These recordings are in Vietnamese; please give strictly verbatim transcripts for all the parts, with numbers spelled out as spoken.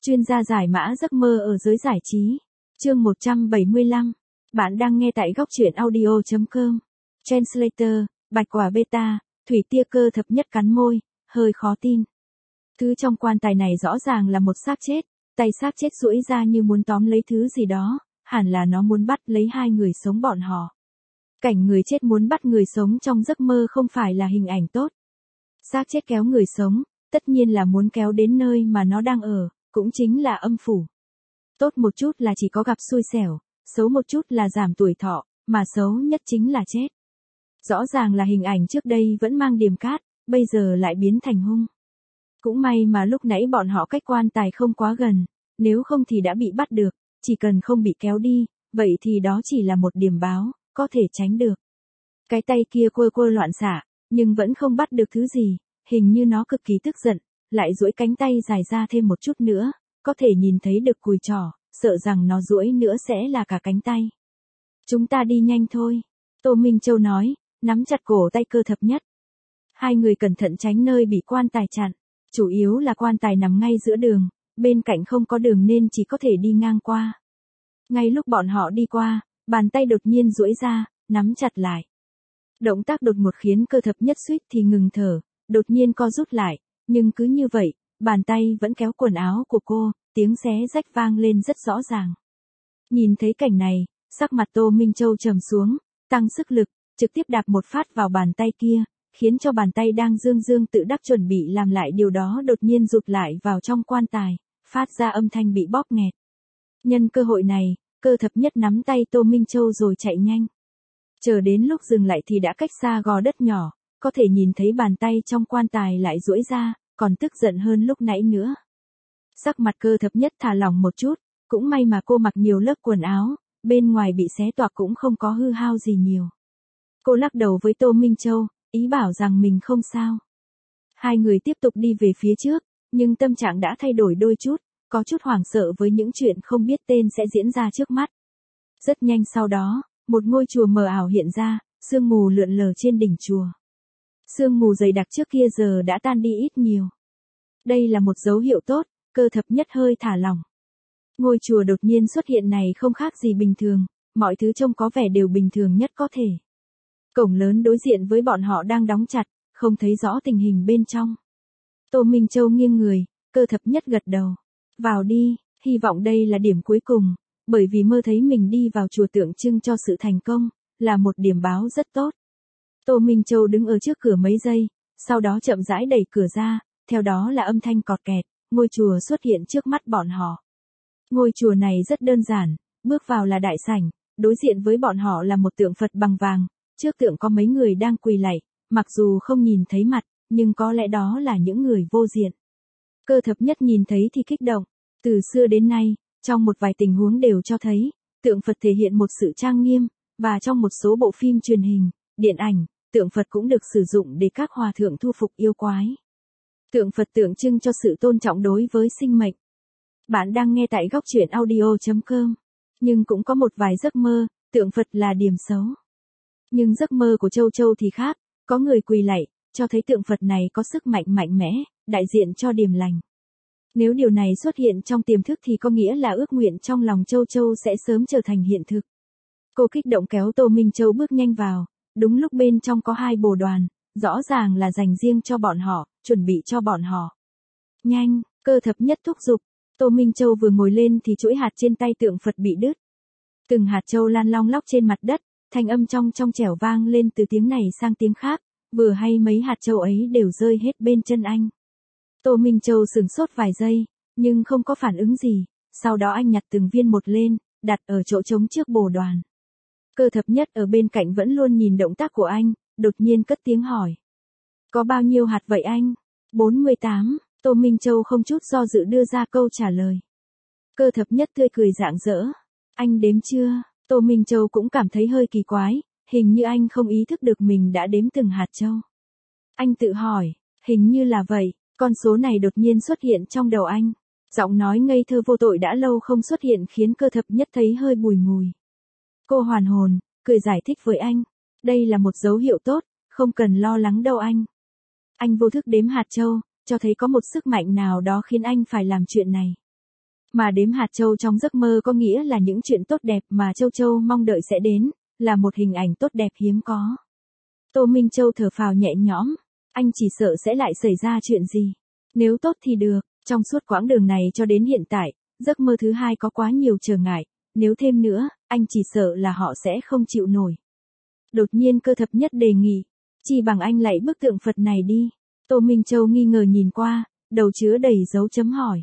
Chuyên gia giải mã giấc mơ ở giới giải trí. Chương một trăm bảy mươi lăm. Bạn đang nghe tại góc truyện audio chấm com. Translator, bạch quả beta, thủy tia cơ thập nhất cắn môi, hơi khó tin. Thứ trong quan tài này rõ ràng là một xác chết, tay xác chết duỗi ra như muốn tóm lấy thứ gì đó, hẳn là nó muốn bắt lấy hai người sống bọn họ. Cảnh người chết muốn bắt người sống trong giấc mơ không phải là hình ảnh tốt. Xác chết kéo người sống, tất nhiên là muốn kéo đến nơi mà nó đang ở, cũng chính là âm phủ. Tốt một chút là chỉ có gặp xui xẻo, xấu một chút là giảm tuổi thọ, mà xấu nhất chính là chết. Rõ ràng là hình ảnh trước đây vẫn mang điềm cát, bây giờ lại biến thành hung. Cũng may mà lúc nãy bọn họ cách quan tài không quá gần, nếu không thì đã bị bắt được, chỉ cần không bị kéo đi, vậy thì đó chỉ là một điểm báo, có thể tránh được. Cái tay kia quơ quơ loạn xạ, nhưng vẫn không bắt được thứ gì, hình như nó cực kỳ tức giận, lại duỗi cánh tay dài ra thêm một chút nữa, có thể nhìn thấy được cùi trỏ, sợ rằng nó duỗi nữa sẽ là cả cánh tay. Chúng ta đi nhanh thôi, Tô Minh Châu nói, nắm chặt cổ tay Cơ Thập Nhất. Hai người cẩn thận tránh nơi bị quan tài chặn, chủ yếu là quan tài nằm ngay giữa đường, bên cạnh không có đường nên chỉ có thể đi ngang qua. Ngay lúc bọn họ đi qua, bàn tay đột nhiên duỗi ra, nắm chặt lại. Động tác đột ngột khiến Cơ Thập Nhất suýt thì ngừng thở, đột nhiên co rút lại, nhưng cứ như vậy, bàn tay vẫn kéo quần áo của cô, tiếng xé rách vang lên rất rõ ràng. Nhìn thấy cảnh này, sắc mặt Tô Minh Châu trầm xuống, tăng sức lực, trực tiếp đạp một phát vào bàn tay kia, khiến cho bàn tay đang dương dương tự đắc chuẩn bị làm lại điều đó đột nhiên rụt lại vào trong quan tài, phát ra âm thanh bị bóp nghẹt. Nhân cơ hội này, Cơ Thập Nhất nắm tay Tô Minh Châu rồi chạy nhanh. Chờ đến lúc dừng lại thì đã cách xa gò đất nhỏ, có thể nhìn thấy bàn tay trong quan tài lại duỗi ra, còn tức giận hơn lúc nãy nữa. Sắc mặt Cơ Thập Nhất thả lỏng một chút, cũng may mà cô mặc nhiều lớp quần áo, bên ngoài bị xé toạc cũng không có hư hao gì nhiều. Cô lắc đầu với Tô Minh Châu, ý bảo rằng mình không sao. Hai người tiếp tục đi về phía trước, nhưng tâm trạng đã thay đổi đôi chút, có chút hoảng sợ với những chuyện không biết tên sẽ diễn ra trước mắt. Rất nhanh sau đó, một ngôi chùa mờ ảo hiện ra, sương mù lượn lờ trên đỉnh chùa. Sương mù dày đặc trước kia giờ đã tan đi ít nhiều. Đây là một dấu hiệu tốt, Cơ Thập Nhất hơi thả lỏng. Ngôi chùa đột nhiên xuất hiện này không khác gì bình thường, mọi thứ trông có vẻ đều bình thường nhất có thể. Cổng lớn đối diện với bọn họ đang đóng chặt, không thấy rõ tình hình bên trong. Tô Minh Châu nghiêng người, Cơ Thập Nhất gật đầu. Vào đi, hy vọng đây là điểm cuối cùng, bởi vì mơ thấy mình đi vào chùa tượng trưng cho sự thành công, là một điểm báo rất tốt. Tô Minh Châu đứng ở trước cửa mấy giây, sau đó chậm rãi đẩy cửa ra, theo đó là âm thanh cọt kẹt, ngôi chùa xuất hiện trước mắt bọn họ. Ngôi chùa này rất đơn giản, bước vào là đại sảnh, đối diện với bọn họ là một tượng Phật bằng vàng, trước tượng có mấy người đang quỳ lạy, mặc dù không nhìn thấy mặt, nhưng có lẽ đó là những người vô diện. Cơ Thập Nhất nhìn thấy thì kích động, từ xưa đến nay, trong một vài tình huống đều cho thấy, tượng Phật thể hiện một sự trang nghiêm, và trong một số bộ phim truyền hình, điện ảnh, tượng Phật cũng được sử dụng để các hòa thượng thu phục yêu quái. Tượng Phật tượng trưng cho sự tôn trọng đối với sinh mệnh. Bạn đang nghe tại góc truyện audio chấm com. Nhưng cũng có một vài giấc mơ, tượng Phật là điểm xấu. Nhưng giấc mơ của Châu Châu thì khác, có người quỳ lạy, cho thấy tượng Phật này có sức mạnh mạnh mẽ, đại diện cho điềm lành. Nếu điều này xuất hiện trong tiềm thức thì có nghĩa là ước nguyện trong lòng Châu Châu sẽ sớm trở thành hiện thực. Cô kích động kéo Tô Minh Châu bước nhanh vào, đúng lúc bên trong có hai bồ đoàn, rõ ràng là dành riêng cho bọn họ, chuẩn bị cho bọn họ. Nhanh, Cơ Thập Nhất thúc giục. Tô Minh Châu vừa ngồi lên thì chuỗi hạt trên tay tượng Phật bị đứt. Từng hạt châu lan long lóc trên mặt đất, thanh âm trong trong trẻo vang lên từ tiếng này sang tiếng khác, vừa hay mấy hạt châu ấy đều rơi hết bên chân anh. Tô Minh Châu sửng sốt vài giây, nhưng không có phản ứng gì, sau đó anh nhặt từng viên một lên, đặt ở chỗ trống trước bồ đoàn. Cơ Thập Nhất ở bên cạnh vẫn luôn nhìn động tác của anh, đột nhiên cất tiếng hỏi. Có bao nhiêu hạt vậy anh? bốn mươi tám, Tô Minh Châu không chút do dự đưa ra câu trả lời. Cơ Thập Nhất tươi cười rạng rỡ. Anh đếm chưa? Tô Minh Châu cũng cảm thấy hơi kỳ quái, hình như anh không ý thức được mình đã đếm từng hạt châu. Anh tự hỏi, hình như là vậy, con số này đột nhiên xuất hiện trong đầu anh. Giọng nói ngây thơ vô tội đã lâu không xuất hiện khiến Cơ Thập Nhất thấy hơi bùi ngùi. Cô hoàn hồn, cười giải thích với anh. Đây là một dấu hiệu tốt, không cần lo lắng đâu anh. Anh vô thức đếm hạt châu, cho thấy có một sức mạnh nào đó khiến anh phải làm chuyện này. Mà đếm hạt châu trong giấc mơ có nghĩa là những chuyện tốt đẹp mà Châu Châu mong đợi sẽ đến, là một hình ảnh tốt đẹp hiếm có. Tô Minh Châu thở phào nhẹ nhõm, anh chỉ sợ sẽ lại xảy ra chuyện gì. Nếu tốt thì được, trong suốt quãng đường này cho đến hiện tại, giấc mơ thứ hai có quá nhiều trở ngại, nếu thêm nữa, anh chỉ sợ là họ sẽ không chịu nổi. Đột nhiên Cơ Thập Nhất đề nghị, chi bằng anh lạy bức tượng Phật này đi. Tô Minh Châu nghi ngờ nhìn qua, đầu chứa đầy dấu chấm hỏi.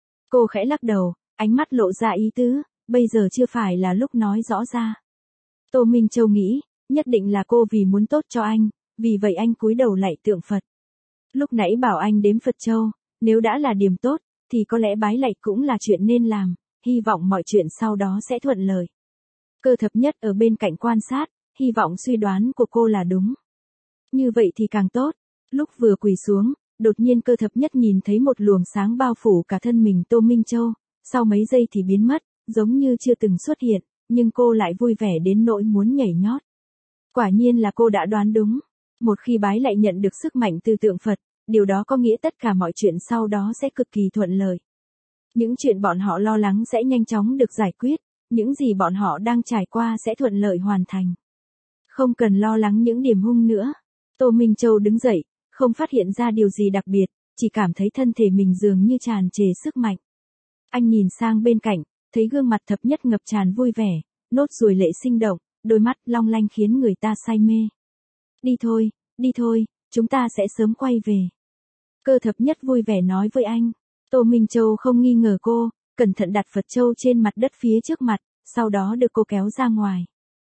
Cô khẽ lắc đầu, ánh mắt lộ ra ý tứ, bây giờ chưa phải là lúc nói rõ ra. Tô Minh Châu nghĩ, nhất định là cô vì muốn tốt cho anh, vì vậy anh cúi đầu lạy tượng Phật. Lúc nãy bảo anh đếm Phật Châu, nếu đã là điểm tốt, thì có lẽ bái lạy cũng là chuyện nên làm, hy vọng mọi chuyện sau đó sẽ thuận lợi. Cơ Thập Nhất ở bên cạnh quan sát, hy vọng suy đoán của cô là đúng. Như vậy thì càng tốt. Lúc vừa quỳ xuống, đột nhiên Cơ Thập Nhất nhìn thấy một luồng sáng bao phủ cả thân mình Tô Minh Châu, sau mấy giây thì biến mất, giống như chưa từng xuất hiện, nhưng cô lại vui vẻ đến nỗi muốn nhảy nhót. Quả nhiên là cô đã đoán đúng. Một khi bái lạy nhận được sức mạnh từ tượng Phật, điều đó có nghĩa tất cả mọi chuyện sau đó sẽ cực kỳ thuận lợi. Những chuyện bọn họ lo lắng sẽ nhanh chóng được giải quyết, những gì bọn họ đang trải qua sẽ thuận lợi hoàn thành. Không cần lo lắng những điểm hung nữa. Tô Minh Châu đứng dậy, không phát hiện ra điều gì đặc biệt, chỉ cảm thấy thân thể mình dường như tràn trề sức mạnh. Anh nhìn sang bên cạnh, thấy gương mặt Thập Nhất ngập tràn vui vẻ, nốt ruồi lệ sinh động, đôi mắt long lanh khiến người ta say mê. Đi thôi, đi thôi, chúng ta sẽ sớm quay về. Cơ Thập Nhất vui vẻ nói với anh. Tô Minh Châu không nghi ngờ cô, cẩn thận đặt Phật Châu trên mặt đất phía trước mặt, sau đó được cô kéo ra ngoài.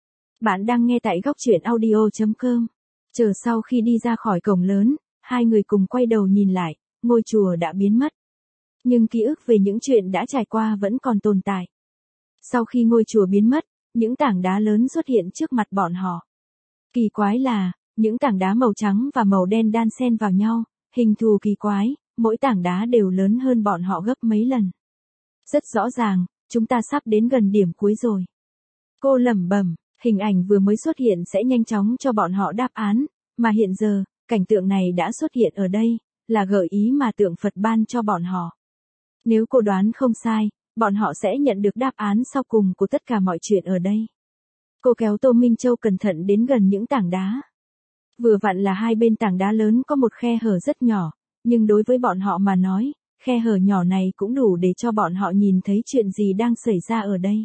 Bạn đang nghe tại góc truyện audio chấm com. Chờ sau khi đi ra khỏi cổng lớn, hai người cùng quay đầu nhìn lại, ngôi chùa đã biến mất. Nhưng ký ức về những chuyện đã trải qua vẫn còn tồn tại. Sau khi ngôi chùa biến mất, những tảng đá lớn xuất hiện trước mặt bọn họ. Kỳ quái là, những tảng đá màu trắng và màu đen đan xen vào nhau, hình thù kỳ quái, mỗi tảng đá đều lớn hơn bọn họ gấp mấy lần. Rất rõ ràng, chúng ta sắp đến gần điểm cuối rồi. Cô lẩm bẩm, hình ảnh vừa mới xuất hiện sẽ nhanh chóng cho bọn họ đáp án, mà hiện giờ, cảnh tượng này đã xuất hiện ở đây, là gợi ý mà tượng Phật ban cho bọn họ. Nếu cô đoán không sai, bọn họ sẽ nhận được đáp án sau cùng của tất cả mọi chuyện ở đây. Cô kéo Tô Minh Châu cẩn thận đến gần những tảng đá. Vừa vặn là hai bên tảng đá lớn có một khe hở rất nhỏ, nhưng đối với bọn họ mà nói, khe hở nhỏ này cũng đủ để cho bọn họ nhìn thấy chuyện gì đang xảy ra ở đây.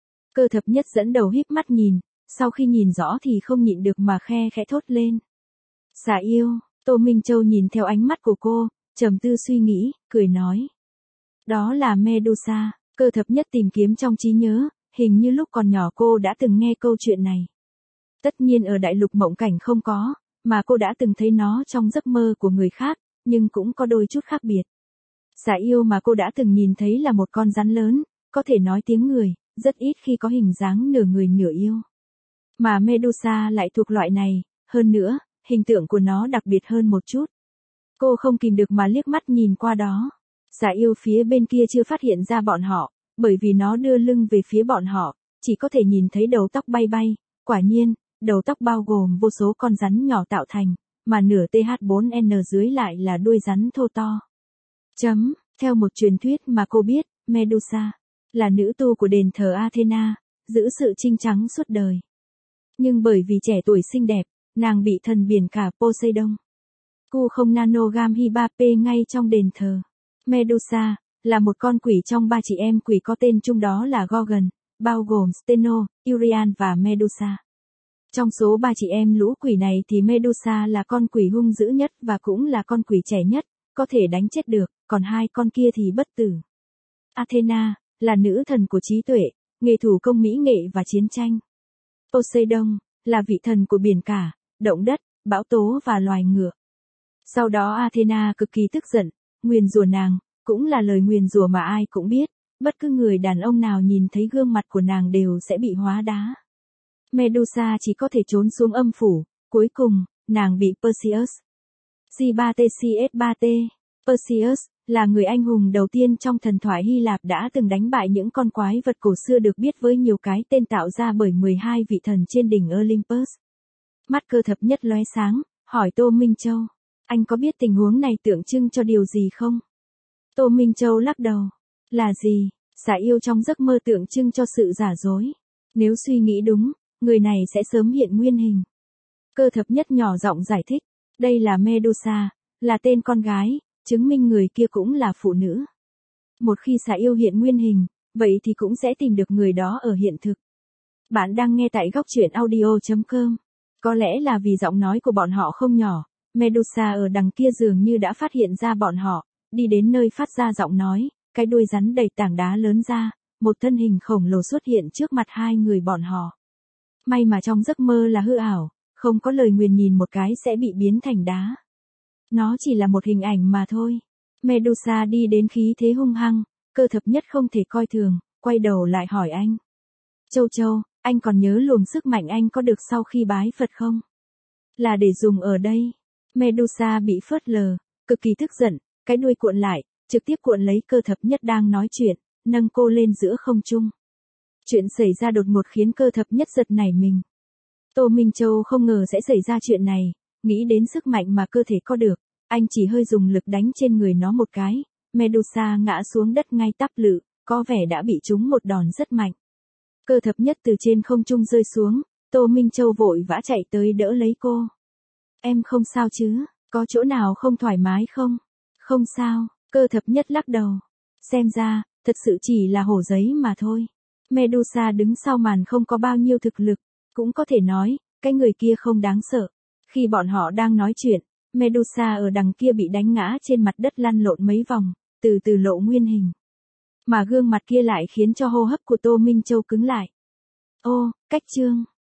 Cơ Thập Nhất dẫn đầu híp mắt nhìn, sau khi nhìn rõ thì không nhịn được mà khe khẽ thốt lên. Xà yêu. Tô Minh Châu nhìn theo ánh mắt của cô, trầm tư suy nghĩ, cười nói. Đó là Medusa. Cơ Thập Nhất tìm kiếm trong trí nhớ, hình như lúc còn nhỏ cô đã từng nghe câu chuyện này. Tất nhiên ở đại lục mộng cảnh không có, mà cô đã từng thấy nó trong giấc mơ của người khác, nhưng cũng có đôi chút khác biệt. Xà yêu mà cô đã từng nhìn thấy là một con rắn lớn, có thể nói tiếng người, rất ít khi có hình dáng nửa người nửa yêu. Mà Medusa lại thuộc loại này, hơn nữa, hình tượng của nó đặc biệt hơn một chút. Cô không kìm được mà liếc mắt nhìn qua đó. Xà yêu phía bên kia chưa phát hiện ra bọn họ, bởi vì nó đưa lưng về phía bọn họ, chỉ có thể nhìn thấy đầu tóc bay bay. Quả nhiên, đầu tóc bao gồm vô số con rắn nhỏ tạo thành, mà nửa T H bốn N dưới lại là đuôi rắn thô to. Chấm, theo một truyền thuyết mà cô biết, Medusa là nữ tu của đền thờ Athena, giữ sự trinh trắng suốt đời. Nhưng bởi vì trẻ tuổi xinh đẹp, nàng bị thần biển cả Poseidon cu không nanogam Hibape ngay trong đền thờ. Medusa là một con quỷ trong ba chị em quỷ có tên chung đó là Gorgon, bao gồm Steno, Urian và Medusa. Trong số ba chị em lũ quỷ này thì Medusa là con quỷ hung dữ nhất và cũng là con quỷ trẻ nhất, có thể đánh chết được, còn hai con kia thì bất tử. Athena là nữ thần của trí tuệ, nghề thủ công mỹ nghệ và chiến tranh. Poseidon là vị thần của biển cả, động đất, bão tố và loài ngựa. Sau đó Athena cực kỳ tức giận, nguyền rủa nàng, cũng là lời nguyền rủa mà ai cũng biết, bất cứ người đàn ông nào nhìn thấy gương mặt của nàng đều sẽ bị hóa đá. Medusa chỉ có thể trốn xuống âm phủ, cuối cùng, nàng bị Perseus. C ba T C S ba T. Perseus là người anh hùng đầu tiên trong thần thoại Hy Lạp đã từng đánh bại những con quái vật cổ xưa được biết với nhiều cái tên tạo ra bởi mười hai vị thần trên đỉnh Olympus. Mắt Cơ Thập Nhất lóe sáng, hỏi Tô Minh Châu, anh có biết tình huống này tượng trưng cho điều gì không? Tô Minh Châu lắc đầu. Là gì? Xà yêu trong giấc mơ tượng trưng cho sự giả dối. Nếu suy nghĩ đúng, người này sẽ sớm hiện nguyên hình. Cơ thập nhất nhỏ giọng giải thích, đây là Medusa, là tên con gái, chứng minh người kia cũng là phụ nữ. Một khi xà yêu hiện nguyên hình, vậy thì cũng sẽ tìm được người đó ở hiện thực. Bạn đang nghe tại góc truyện audio chấm com. Có lẽ là vì giọng nói của bọn họ không nhỏ, Medusa ở đằng kia dường như đã phát hiện ra bọn họ, đi đến nơi phát ra giọng nói, cái đuôi rắn đẩy tảng đá lớn ra, một thân hình khổng lồ xuất hiện trước mặt hai người bọn họ. May mà trong giấc mơ là hư ảo, không có lời nguyền nhìn một cái sẽ bị biến thành đá. Nó chỉ là một hình ảnh mà thôi. Medusa đi đến khí thế hung hăng, Cơ thập nhất không thể coi thường, quay đầu lại hỏi anh. Châu Châu, anh còn nhớ luồng sức mạnh anh có được sau khi bái Phật không? Là để dùng ở đây. Medusa bị phớt lờ, cực kỳ tức giận, cái đuôi cuộn lại, trực tiếp cuộn lấy Cơ thập nhất đang nói chuyện, nâng cô lên giữa không trung. Chuyện xảy ra đột ngột khiến Cơ thập nhất giật nảy mình. Tô Minh Châu không ngờ sẽ xảy ra chuyện này, nghĩ đến sức mạnh mà cơ thể có được, anh chỉ hơi dùng lực đánh trên người nó một cái, Medusa ngã xuống đất ngay tắp lự, có vẻ đã bị trúng một đòn rất mạnh. Cơ thập nhất từ trên không trung rơi xuống, Tô Minh Châu vội vã chạy tới đỡ lấy cô. Em không sao chứ, có chỗ nào không thoải mái không? Không sao, Cơ thập nhất lắc đầu. Xem ra, thật sự chỉ là hổ giấy mà thôi. Medusa đứng sau màn không có bao nhiêu thực lực, cũng có thể nói, cái người kia không đáng sợ. Khi bọn họ đang nói chuyện, Medusa ở đằng kia bị đánh ngã trên mặt đất lăn lộn mấy vòng, từ từ lộ nguyên hình. Mà gương mặt kia lại khiến cho hô hấp của Tô Minh Châu cứng lại. Ô, cách chương.